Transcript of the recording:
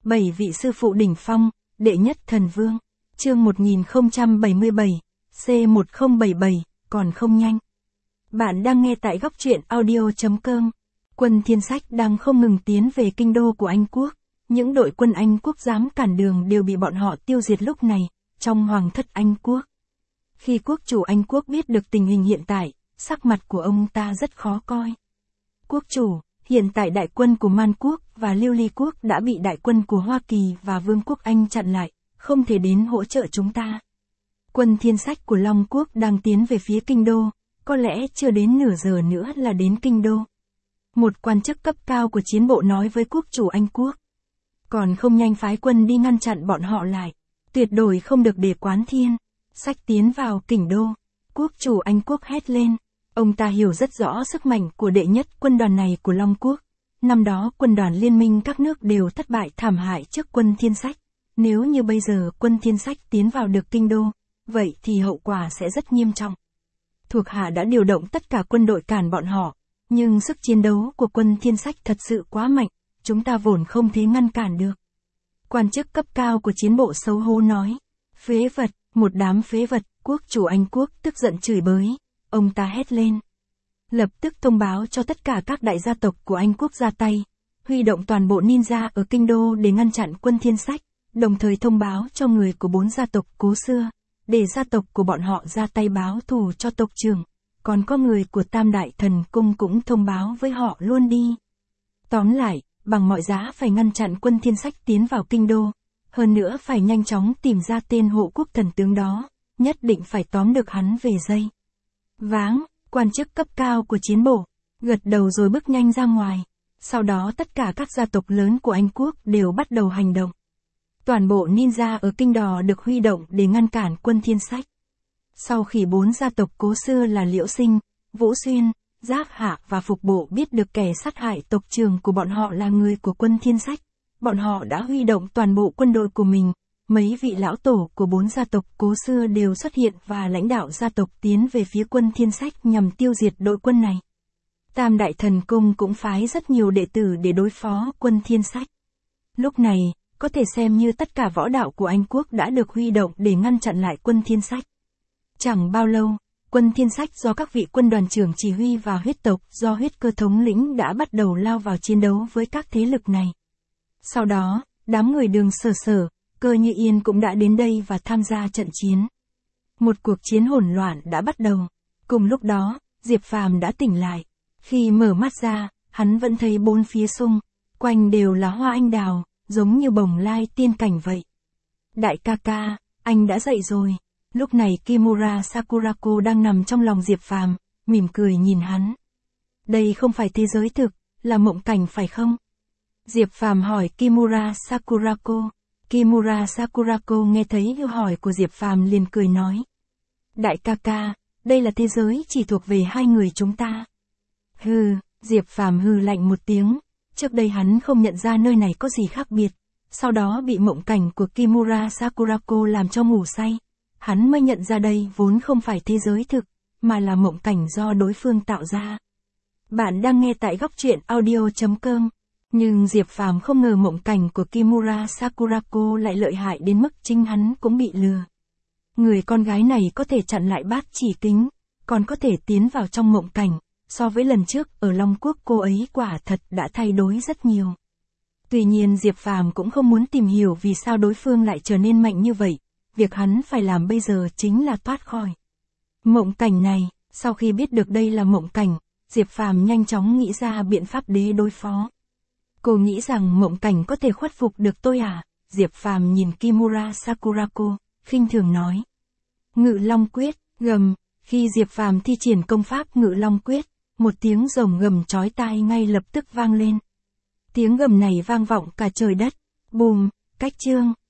7 vị sư phụ đỉnh phong, đệ nhất thần vương. Chương 1077, C1077, còn không nhanh. Bạn đang nghe tại góc truyện audio.com. Quân Thiên Sách đang không ngừng tiến về kinh đô của Anh Quốc. Những đội quân Anh Quốc dám cản đường đều bị bọn họ tiêu diệt lúc này, trong hoàng thất Anh Quốc. Khi quốc chủ Anh Quốc biết được tình hình hiện tại, sắc mặt của ông ta rất khó coi. Quốc chủ, hiện tại đại quân của Man Quốc và Lưu Ly Quốc đã bị đại quân của Hoa Kỳ và Vương quốc Anh chặn lại, không thể đến hỗ trợ chúng ta. Quân Thiên Sách của Long Quốc đang tiến về phía kinh đô, có lẽ chưa đến nửa giờ nữa là đến kinh đô. Một quan chức cấp cao của chiến bộ nói với quốc chủ Anh Quốc. Còn không nhanh phái quân đi ngăn chặn bọn họ lại, tuyệt đối không được để Quán Thiên Sách tiến vào kinh đô. Quốc chủ Anh Quốc hét lên. Ông ta hiểu rất rõ sức mạnh của đệ nhất quân đoàn này của Long Quốc. Năm đó quân đoàn liên minh các nước đều thất bại thảm hại trước quân Thiên Sách. Nếu như bây giờ quân Thiên Sách tiến vào được kinh đô, vậy thì hậu quả sẽ rất nghiêm trọng. Thuộc hạ đã điều động tất cả quân đội cản bọn họ, nhưng sức chiến đấu của quân Thiên Sách thật sự quá mạnh, chúng ta vốn không thể ngăn cản được. Quan chức cấp cao của chiến bộ xấu hổ nói. Phế vật, một đám phế vật, quốc chủ Anh Quốc tức giận chửi bới. Ông ta hét lên. Lập tức thông báo cho tất cả các đại gia tộc của Anh Quốc ra tay, huy động toàn bộ ninja ở kinh đô để ngăn chặn quân Thiên Sách, đồng thời thông báo cho người của 4 gia tộc cố xưa, để gia tộc của bọn họ ra tay báo thù cho tộc trưởng, còn có người của Tam Đại Thần Cung cũng thông báo với họ luôn đi. Tóm lại, bằng mọi giá phải ngăn chặn quân Thiên Sách tiến vào kinh đô, hơn nữa phải nhanh chóng tìm ra tên hộ quốc thần tướng đó, nhất định phải tóm được hắn về dây. Váng, quan chức cấp cao của chiến bộ, gật đầu rồi bước nhanh ra ngoài. Sau đó tất cả các gia tộc lớn của Anh Quốc đều bắt đầu hành động. Toàn bộ ninja ở kinh đô được huy động để ngăn cản quân Thiên Sách. Sau khi 4 gia tộc cố xưa là Liễu Sinh, Vũ Xuyên, Giác Hạ và Phục Bộ biết được kẻ sát hại tộc trưởng của bọn họ là người của quân Thiên Sách, bọn họ đã huy động toàn bộ quân đội của mình. Mấy vị lão tổ của 4 gia tộc cố xưa đều xuất hiện và lãnh đạo gia tộc tiến về phía quân Thiên Sách nhằm tiêu diệt đội quân này. Tam Đại Thần Cung cũng phái rất nhiều đệ tử để đối phó quân Thiên Sách. Lúc này, có thể xem như tất cả võ đạo của Anh Quốc đã được huy động để ngăn chặn lại quân Thiên Sách. Chẳng bao lâu, quân Thiên Sách do các vị quân đoàn trưởng chỉ huy và huyết tộc do huyết cơ thống lĩnh đã bắt đầu lao vào chiến đấu với các thế lực này. Sau đó, đám người Đường Sở Sở, Cơ Như Yên cũng đã đến đây và tham gia trận chiến. Một cuộc chiến hỗn loạn đã bắt đầu. Cùng lúc đó, Diệp Phàm đã tỉnh lại. Khi mở mắt ra, hắn vẫn thấy bốn phía xung quanh đều là hoa anh đào, giống như bồng lai tiên cảnh vậy. Đại ca ca, anh đã dậy rồi. Lúc này Kimura Sakurako đang nằm trong lòng Diệp Phàm, mỉm cười nhìn hắn. Đây không phải thế giới thực, là mộng cảnh phải không? Diệp Phàm hỏi Kimura Sakurako. Kimura Sakurako nghe thấy câu hỏi của Diệp Phàm liền cười nói. Đại ca ca, đây là thế giới chỉ thuộc về hai người chúng ta. Hừ, Diệp Phàm hừ lạnh một tiếng. Trước đây hắn không nhận ra nơi này có gì khác biệt. Sau đó bị mộng cảnh của Kimura Sakurako làm cho ngủ say. Hắn mới nhận ra đây vốn không phải thế giới thực, mà là mộng cảnh do đối phương tạo ra. Bạn đang nghe tại góc truyện audio.com. Nhưng Diệp Phàm không ngờ mộng cảnh của Kimura Sakurako lại lợi hại đến mức chính hắn cũng bị lừa. Người con gái này có thể chặn lại bát chỉ kính, còn có thể tiến vào trong mộng cảnh, so với lần trước ở Long Quốc cô ấy quả thật đã thay đổi rất nhiều. Tuy nhiên Diệp Phàm cũng không muốn tìm hiểu vì sao đối phương lại trở nên mạnh như vậy, việc hắn phải làm bây giờ chính là thoát khỏi mộng cảnh này. Sau khi biết được đây là mộng cảnh, Diệp Phàm nhanh chóng nghĩ ra biện pháp để đối phó. Cô nghĩ rằng mộng cảnh có thể khuất phục được tôi à? Diệp Phàm nhìn Kimura Sakurako, khinh thường nói. Ngự Long Quyết, gầm. Khi Diệp Phàm thi triển công pháp Ngự Long Quyết, một tiếng rồng gầm chói tai ngay lập tức vang lên. Tiếng gầm này vang vọng cả trời đất. Bùm, cách chương.